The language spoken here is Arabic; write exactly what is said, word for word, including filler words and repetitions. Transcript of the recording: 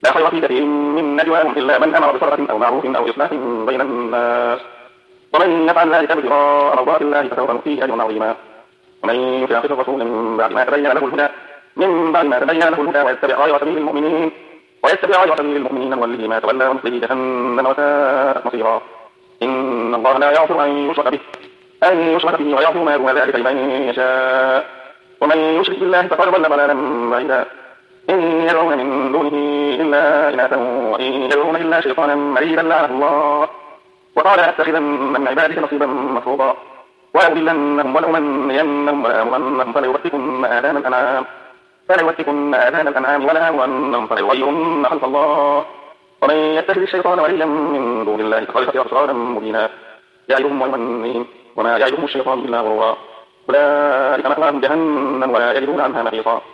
لا خير في كثير من نجواهم إلا من أمر بصدقة أو معروف أو إصلاح بين الناس ومن يفعل ذلك ابتغاء مرضات الله فسوف نؤتيه أجرا عظيما. ومن يشاقق الرسول من بعد ما تبين له الهدى من بعد ما تبين له الهدى ويتبع غير سبيل المؤمنين ويتبع غير سبيل المؤمنين نوله ما تولى ونصله جهنم وساءت مصيرا. إن الله لا يغفر أن يشرك به أن يشرك به ويغفر ما دون ذلك لمن يشاء ومن يشرك بالله فقد ضل ضلالا بعيدا. إن يدعون من دونه إلا إناثا وإن يدعون إلا شيطانا مريدا لعنه الله وقال لأتخذن من عبادك نصيبا مفروضا وأضلنهم ولأمنينهم ولآمرنهم فليبتكن آذان الأنعام فليبتكن آذان الأنعام ولآمرنهم فليغيرن خلق الله ومن يتخذ الشيطان وليا من دون الله فقد خسر خسرانا مبينا. يعدهم ويمنيهم وما يعدهم الشيطان إلا غرورا. أولئك مأواهم جهنم ولا يجدون عنها محيصا.